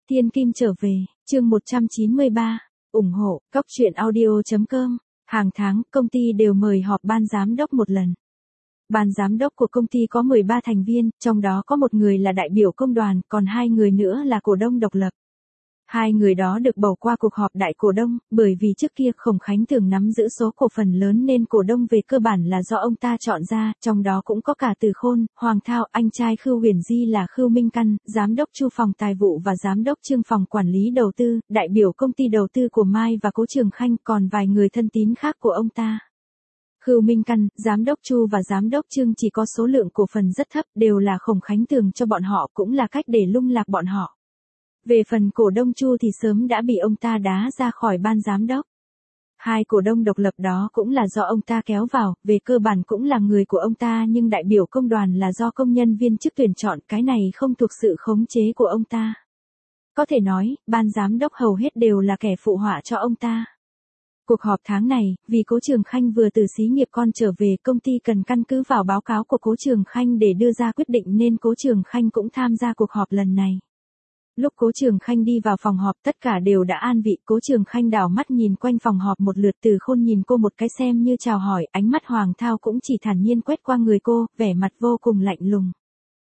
Thiên Kim trở về, chương 193, ủng hộ, Cóc truyện audio.com. Hàng tháng, công ty đều mời họp ban giám đốc một lần. Ban giám đốc của công ty có 13 thành viên, trong đó có một người là đại biểu công đoàn, còn 2 người nữa là cổ đông độc lập. 2 người đó được bầu qua cuộc họp đại cổ đông, bởi vì trước kia Khổng Khánh Tường nắm giữ số cổ phần lớn nên cổ đông về cơ bản là do ông ta chọn ra, trong đó cũng có cả Từ Khôn, Hoàng Thao, anh trai Khưu Huyền Di là Khưu Minh Căn, giám đốc Chu phòng tài vụ và giám đốc Trương phòng quản lý đầu tư, đại biểu công ty đầu tư của Mai và Cố Trường Khanh, còn vài người thân tín khác của ông ta. Khưu Minh Căn, giám đốc Chu và giám đốc Trương chỉ có số lượng cổ phần rất thấp, đều là Khổng Khánh Tường cho bọn họ, cũng là cách để lung lạc bọn họ. Về phần cổ đông Chu thì sớm đã bị ông ta đá ra khỏi ban giám đốc. 2 cổ đông độc lập đó cũng là do ông ta kéo vào, về cơ bản cũng là người của ông ta, nhưng đại biểu công đoàn là do công nhân viên chức tuyển chọn, cái này không thuộc sự khống chế của ông ta. Có thể nói, ban giám đốc hầu hết đều là kẻ phụ họa cho ông ta. Cuộc họp tháng này, vì Cố Trường Khanh vừa từ xí nghiệp con trở về, công ty cần căn cứ vào báo cáo của Cố Trường Khanh để đưa ra quyết định nên Cố Trường Khanh cũng tham gia cuộc họp lần này. Lúc Cố Trường Khanh đi vào phòng họp tất cả đều đã an vị, Cố Trường Khanh đảo mắt nhìn quanh phòng họp một lượt, Từ Khôn nhìn cô một cái xem như chào hỏi, ánh mắt Hoàng Thao cũng chỉ thản nhiên quét qua người cô, vẻ mặt vô cùng lạnh lùng.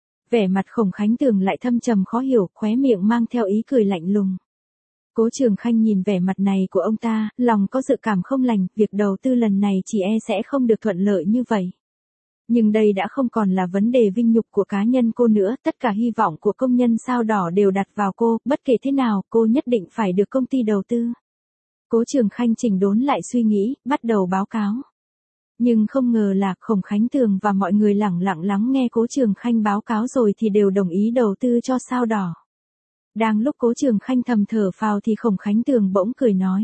Vẻ mặt Khổng Khánh Tường lại thâm trầm khó hiểu, khóe miệng mang theo ý cười lạnh lùng. Cố Trường Khanh nhìn vẻ mặt này của ông ta, lòng có dự cảm không lành, việc đầu tư lần này chỉ sẽ không được thuận lợi như vậy. Nhưng đây đã không còn là vấn đề vinh nhục của cá nhân cô nữa, tất cả hy vọng của công nhân Sao Đỏ đều đặt vào cô, bất kể thế nào, cô nhất định phải được công ty đầu tư. Cố Trường Khanh chỉnh đốn lại suy nghĩ, bắt đầu báo cáo. Nhưng không ngờ là Khổng Khánh Tường và mọi người lẳng lặng lắng nghe Cố Trường Khanh báo cáo rồi thì đều đồng ý đầu tư cho Sao Đỏ. Đang lúc Cố Trường Khanh thầm thở phào thì Khổng Khánh Tường bỗng cười nói.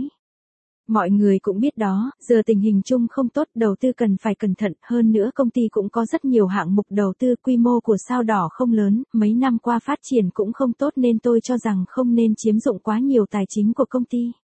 Mọi người cũng biết đó, giờ tình hình chung không tốt, đầu tư cần phải cẩn thận, hơn nữa công ty cũng có rất nhiều hạng mục đầu tư, quy mô của Sao Đỏ không lớn, mấy năm qua phát triển cũng không tốt nên tôi cho rằng không nên chiếm dụng quá nhiều tài chính của công ty.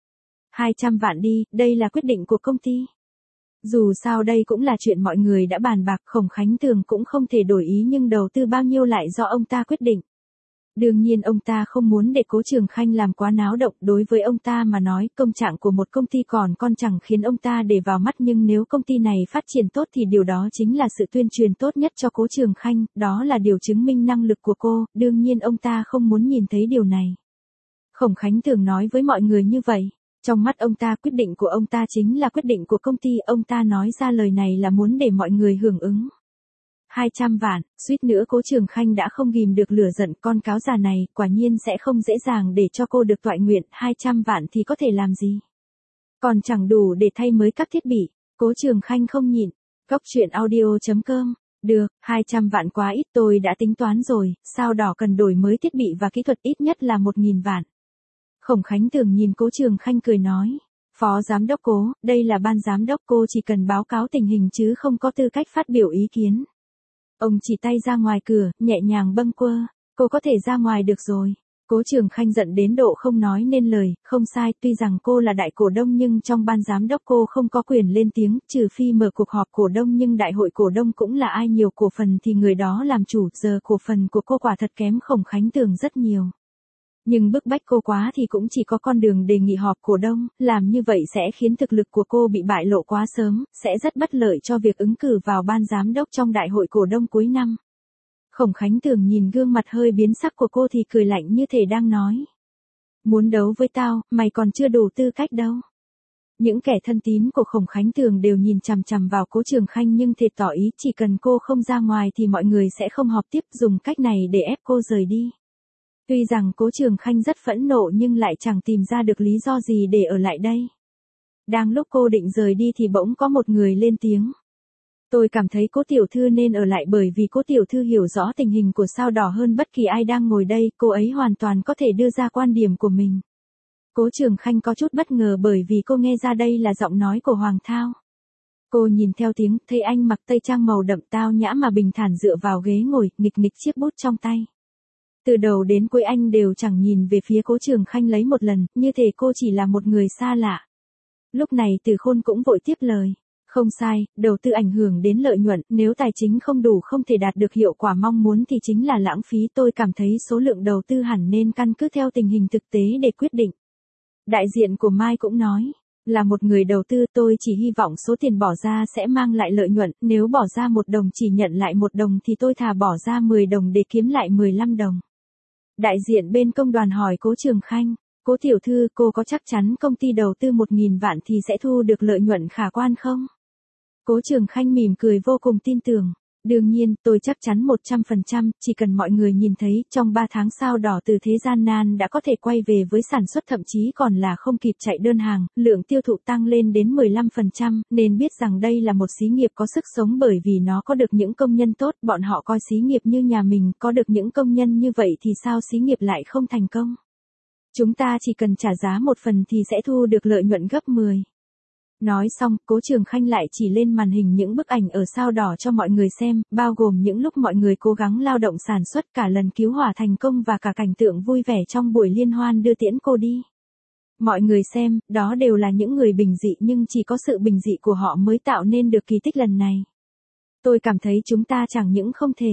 200 vạn đi, đây là quyết định của công ty. Dù sao đây cũng là chuyện mọi người đã bàn bạc, Khổng Khánh Tường cũng không thể đổi ý nhưng đầu tư bao nhiêu lại do ông ta quyết định. Đương nhiên ông ta không muốn để Cố Trường Khanh làm quá náo động, đối với ông ta mà nói, công trạng của một công ty còn con chẳng khiến ông ta để vào mắt, nhưng nếu công ty này phát triển tốt thì điều đó chính là sự tuyên truyền tốt nhất cho Cố Trường Khanh, đó là điều chứng minh năng lực của cô, đương nhiên ông ta không muốn nhìn thấy điều này. Khổng Khánh Tường nói với mọi người như vậy, trong mắt ông ta quyết định của ông ta chính là quyết định của công ty, ông ta nói ra lời này là muốn để mọi người hưởng ứng. 200 vạn, suýt nữa Cố Trường Khanh đã không ghìm được lửa giận, con cáo già này, quả nhiên sẽ không dễ dàng để cho cô được toại nguyện, 200 vạn thì có thể làm gì? Còn chẳng đủ để thay mới các thiết bị, Cố Trường Khanh không nhịn, Cóc truyện audio.com, được, 200 vạn quá ít, tôi đã tính toán rồi, Sao Đỏ cần đổi mới thiết bị và kỹ thuật ít nhất là 1.000 vạn. Khổng Khánh Tường nhìn Cố Trường Khanh cười nói. Phó giám đốc Cố, đây là ban giám đốc, cô chỉ cần báo cáo tình hình chứ không có tư cách phát biểu ý kiến. Ông chỉ tay ra ngoài cửa, nhẹ nhàng bâng quơ, cô có thể ra ngoài được rồi. Cố Trường Khanh giận đến độ không nói nên lời, không sai, tuy rằng cô là đại cổ đông nhưng trong ban giám đốc cô không có quyền lên tiếng, trừ phi mở cuộc họp cổ đông, nhưng đại hội cổ đông cũng là ai nhiều cổ phần thì người đó làm chủ, giờ cổ phần của cô quả thật kém Khổng Khánh Tường rất nhiều. Nhưng bức bách cô quá thì cũng chỉ có con đường đề nghị họp cổ đông, làm như vậy sẽ khiến thực lực của cô bị bại lộ quá sớm, sẽ rất bất lợi cho việc ứng cử vào ban giám đốc trong đại hội cổ đông cuối năm. Khổng Khánh Tường nhìn gương mặt hơi biến sắc của cô thì cười lạnh như thể đang nói. Muốn đấu với tao, mày còn chưa đủ tư cách đâu. Những kẻ thân tín của Khổng Khánh Tường đều nhìn chằm chằm vào Cố Trường Khanh nhưng thiệt tỏ ý chỉ cần cô không ra ngoài thì mọi người sẽ không họp tiếp, dùng cách này để ép cô rời đi. Tuy rằng Cố Trường Khanh rất phẫn nộ nhưng lại chẳng tìm ra được lý do gì để ở lại đây. Đang lúc cô định rời đi thì bỗng có một người lên tiếng. Tôi cảm thấy Cố tiểu thư nên ở lại bởi vì Cố tiểu thư hiểu rõ tình hình của Sao Đỏ hơn bất kỳ ai đang ngồi đây, cô ấy hoàn toàn có thể đưa ra quan điểm của mình. Cố Trường Khanh có chút bất ngờ bởi vì cô nghe ra đây là giọng nói của Hoàng Thao. Cô nhìn theo tiếng, thấy anh mặc tây trang màu đậm tao nhã mà bình thản dựa vào ghế ngồi, nghịch nghịch chiếc bút trong tay. Từ đầu đến cuối anh đều chẳng nhìn về phía Cố Trường Khanh lấy một lần, như thể cô chỉ là một người xa lạ. Lúc này Từ Khôn cũng vội tiếp lời. Không sai, đầu tư ảnh hưởng đến lợi nhuận, nếu tài chính không đủ không thể đạt được hiệu quả mong muốn thì chính là lãng phí. Tôi cảm thấy số lượng đầu tư hẳn nên căn cứ theo tình hình thực tế để quyết định. Đại diện của Mai cũng nói, là một người đầu tư tôi chỉ hy vọng số tiền bỏ ra sẽ mang lại lợi nhuận, nếu bỏ ra 1 đồng chỉ nhận lại 1 đồng thì tôi thà bỏ ra 10 đồng để kiếm lại 15 đồng. Đại diện bên công đoàn hỏi Cố Trường Khanh, Cố tiểu thư, cô có chắc chắn công ty đầu tư 1.000 vạn thì sẽ thu được lợi nhuận khả quan không? Cố Trường Khanh mỉm cười vô cùng tin tưởng. Đương nhiên, tôi chắc chắn 100%, chỉ cần mọi người nhìn thấy, trong 3 tháng Sao Đỏ từ thế gian nan đã có thể quay về với sản xuất thậm chí còn là không kịp chạy đơn hàng, lượng tiêu thụ tăng lên đến 15%, nên biết rằng đây là một xí nghiệp có sức sống bởi vì nó có được những công nhân tốt, bọn họ coi xí nghiệp như nhà mình, có được những công nhân như vậy thì sao xí nghiệp lại không thành công? Chúng ta chỉ cần trả giá 1 phần thì sẽ thu được lợi nhuận gấp 10. Nói xong, Cố Trường Khanh lại chỉ lên màn hình những bức ảnh ở Sao Đỏ cho mọi người xem, bao gồm những lúc mọi người cố gắng lao động sản xuất, cả lần cứu hỏa thành công và cả cảnh tượng vui vẻ trong buổi liên hoan đưa tiễn cô đi. Mọi người xem, đó đều là những người bình dị nhưng chỉ có sự bình dị của họ mới tạo nên được kỳ tích lần này. Tôi cảm thấy chúng ta chẳng những không thể.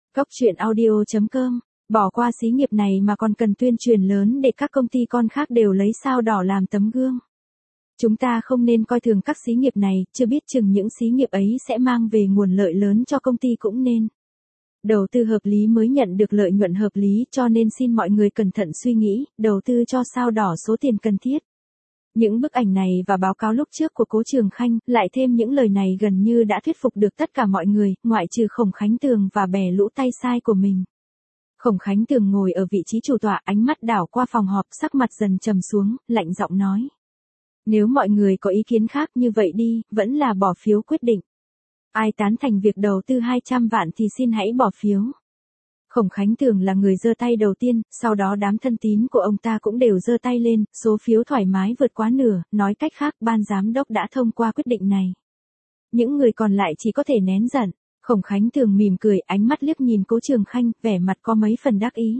Cốc.audio.com bỏ qua xí nghiệp này mà còn cần tuyên truyền lớn để các công ty con khác đều lấy Sao Đỏ làm tấm gương. Chúng ta không nên coi thường các xí nghiệp này, chưa biết chừng những xí nghiệp ấy sẽ mang về nguồn lợi lớn cho công ty cũng nên. Đầu tư hợp lý mới nhận được lợi nhuận hợp lý, cho nên xin mọi người cẩn thận suy nghĩ, đầu tư cho Sao Đỏ số tiền cần thiết. Những bức ảnh này và báo cáo lúc trước của Cố Trường Khanh, lại thêm những lời này gần như đã thuyết phục được tất cả mọi người, ngoại trừ Khổng Khánh Tường và bè lũ tay sai của mình. Khổng Khánh Tường ngồi ở vị trí chủ tọa, ánh mắt đảo qua phòng họp, sắc mặt dần trầm xuống, lạnh giọng nói. Nếu mọi người có ý kiến khác như vậy đi, vẫn là bỏ phiếu quyết định. Ai tán thành việc đầu tư 200 vạn thì xin hãy bỏ phiếu. Khổng Khánh Tường là người giơ tay đầu tiên, sau đó đám thân tín của ông ta cũng đều giơ tay lên, số phiếu thoải mái vượt quá nửa, nói cách khác ban giám đốc đã thông qua quyết định này. Những người còn lại chỉ có thể nén giận. Khổng Khánh Tường mỉm cười, ánh mắt liếc nhìn Cố Trường Khanh, vẻ mặt có mấy phần đắc ý.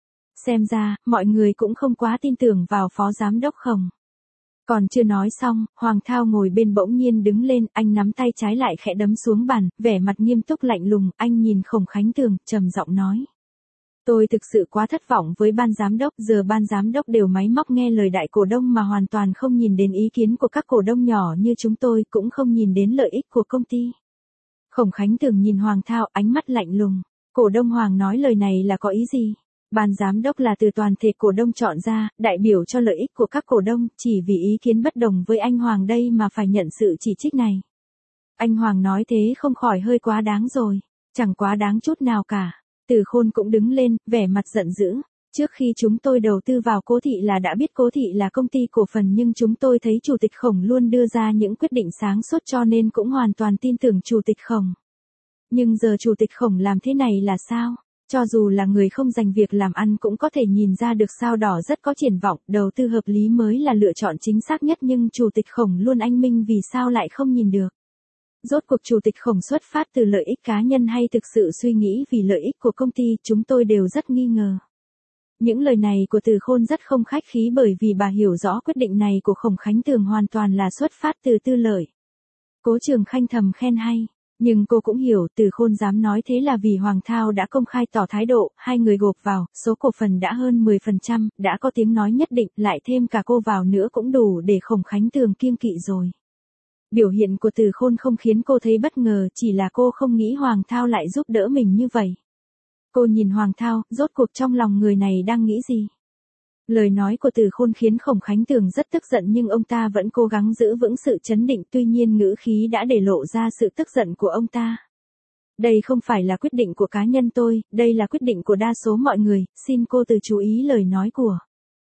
Xem ra, mọi người cũng không quá tin tưởng vào phó giám đốc Khổng. Còn chưa nói xong, Hoàng Thao ngồi bên bỗng nhiên đứng lên, anh nắm tay trái lại khẽ đấm xuống bàn, vẻ mặt nghiêm túc lạnh lùng, anh nhìn Khổng Khánh Tường, trầm giọng nói. Tôi thực sự quá thất vọng với ban giám đốc, giờ ban giám đốc đều máy móc nghe lời đại cổ đông mà hoàn toàn không nhìn đến ý kiến của các cổ đông nhỏ như chúng tôi, cũng không nhìn đến lợi ích của công ty. Khổng Khánh Tường nhìn Hoàng Thao, ánh mắt lạnh lùng. Cổ đông Hoàng nói lời này là có ý gì? Ban giám đốc là từ toàn thể cổ đông chọn ra, đại biểu cho lợi ích của các cổ đông, chỉ vì ý kiến bất đồng với anh Hoàng đây mà phải nhận sự chỉ trích này. Anh Hoàng nói thế không khỏi hơi quá đáng rồi. Chẳng quá đáng chút nào cả. Từ Khôn cũng đứng lên, vẻ mặt giận dữ. Trước khi chúng tôi đầu tư vào Cố Thị là đã biết Cố Thị là công ty cổ phần nhưng chúng tôi thấy Chủ tịch Khổng luôn đưa ra những quyết định sáng suốt cho nên cũng hoàn toàn tin tưởng Chủ tịch Khổng. Nhưng giờ Chủ tịch Khổng làm thế này là sao? Cho dù là người không dành việc làm ăn cũng có thể nhìn ra được Sao Đỏ rất có triển vọng, đầu tư hợp lý mới là lựa chọn chính xác nhất nhưng Chủ tịch Khổng luôn anh minh vì sao lại không nhìn được. Rốt cuộc Chủ tịch Khổng xuất phát từ lợi ích cá nhân hay thực sự suy nghĩ vì lợi ích của công ty, chúng tôi đều rất nghi ngờ. Những lời này của Từ Khôn rất không khách khí bởi vì bà hiểu rõ quyết định này của Khổng Khánh Tường hoàn toàn là xuất phát từ tư lợi. Cố Trường Khanh thầm khen hay. Nhưng cô cũng hiểu Từ Khôn dám nói thế là vì Hoàng Thao đã công khai tỏ thái độ, hai người gộp vào, số cổ phần đã hơn 10%, đã có tiếng nói nhất định, lại thêm cả cô vào nữa cũng đủ để Khổng Khánh Tường kiêng kỵ rồi. Biểu hiện của Từ Khôn không khiến cô thấy bất ngờ, chỉ là cô không nghĩ Hoàng Thao lại giúp đỡ mình như vậy. Cô nhìn Hoàng Thao, rốt cuộc trong lòng người này đang nghĩ gì? Lời nói của Từ Khôn khiến Khổng Khánh Tường rất tức giận nhưng ông ta vẫn cố gắng giữ vững sự trấn định, tuy nhiên ngữ khí đã để lộ ra sự tức giận của ông ta. Đây không phải là quyết định của cá nhân tôi, đây là quyết định của đa số mọi người, xin cô từ chú ý lời nói của.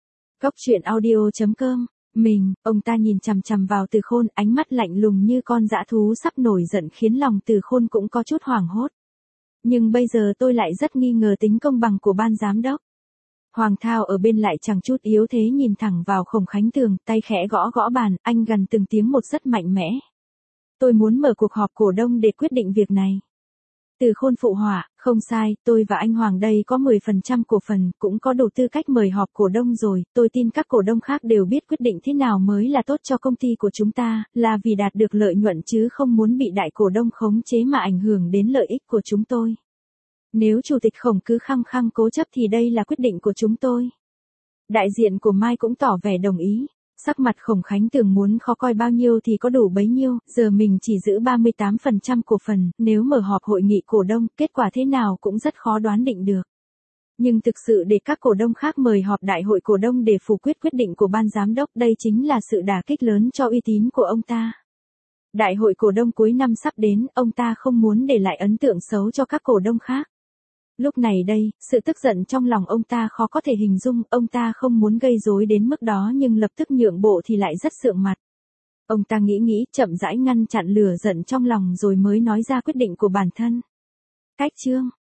Cốc.audio.com ông ta nhìn chằm chằm vào Từ Khôn, ánh mắt lạnh lùng như con dã thú sắp nổi giận khiến lòng Từ Khôn cũng có chút hoảng hốt. Nhưng bây giờ tôi lại rất nghi ngờ tính công bằng của ban giám đốc. Hoàng Thao ở bên lại chẳng chút yếu thế nhìn thẳng vào Khổng Khánh Tường, tay khẽ gõ gõ bàn, anh gần từng tiếng một rất mạnh mẽ. Tôi muốn mở cuộc họp cổ đông để quyết định việc này. Từ Khôn phụ họa, Không sai, tôi và anh Hoàng đây có 10% cổ phần, cũng có đủ tư cách mời họp cổ đông rồi, tôi tin các cổ đông khác đều biết quyết định thế nào mới là tốt cho công ty của chúng ta, là vì đạt được lợi nhuận chứ không muốn bị đại cổ đông khống chế mà ảnh hưởng đến lợi ích của chúng tôi. Nếu chủ tịch Khổng cứ khăng khăng cố chấp thì đây là quyết định của chúng tôi. Đại diện của Mai cũng tỏ vẻ đồng ý. Sắc mặt Khổng Khánh Tường muốn khó coi bao nhiêu thì có đủ bấy nhiêu, giờ mình chỉ giữ 38% cổ phần, nếu mở họp hội nghị cổ đông, kết quả thế nào cũng rất khó đoán định được. Nhưng thực sự để các cổ đông khác mời họp đại hội cổ đông để phủ quyết quyết định của ban giám đốc, đây chính là sự đả kích lớn cho uy tín của ông ta. Đại hội cổ đông cuối năm sắp đến, ông ta không muốn để lại ấn tượng xấu cho các cổ đông khác. Lúc này đây, sự tức giận trong lòng ông ta khó có thể hình dung, ông ta không muốn gây rối đến mức đó nhưng lập tức nhượng bộ thì lại rất sượng mặt. Ông ta nghĩ chậm rãi ngăn chặn lửa giận trong lòng rồi mới nói ra quyết định của bản thân. Cách chương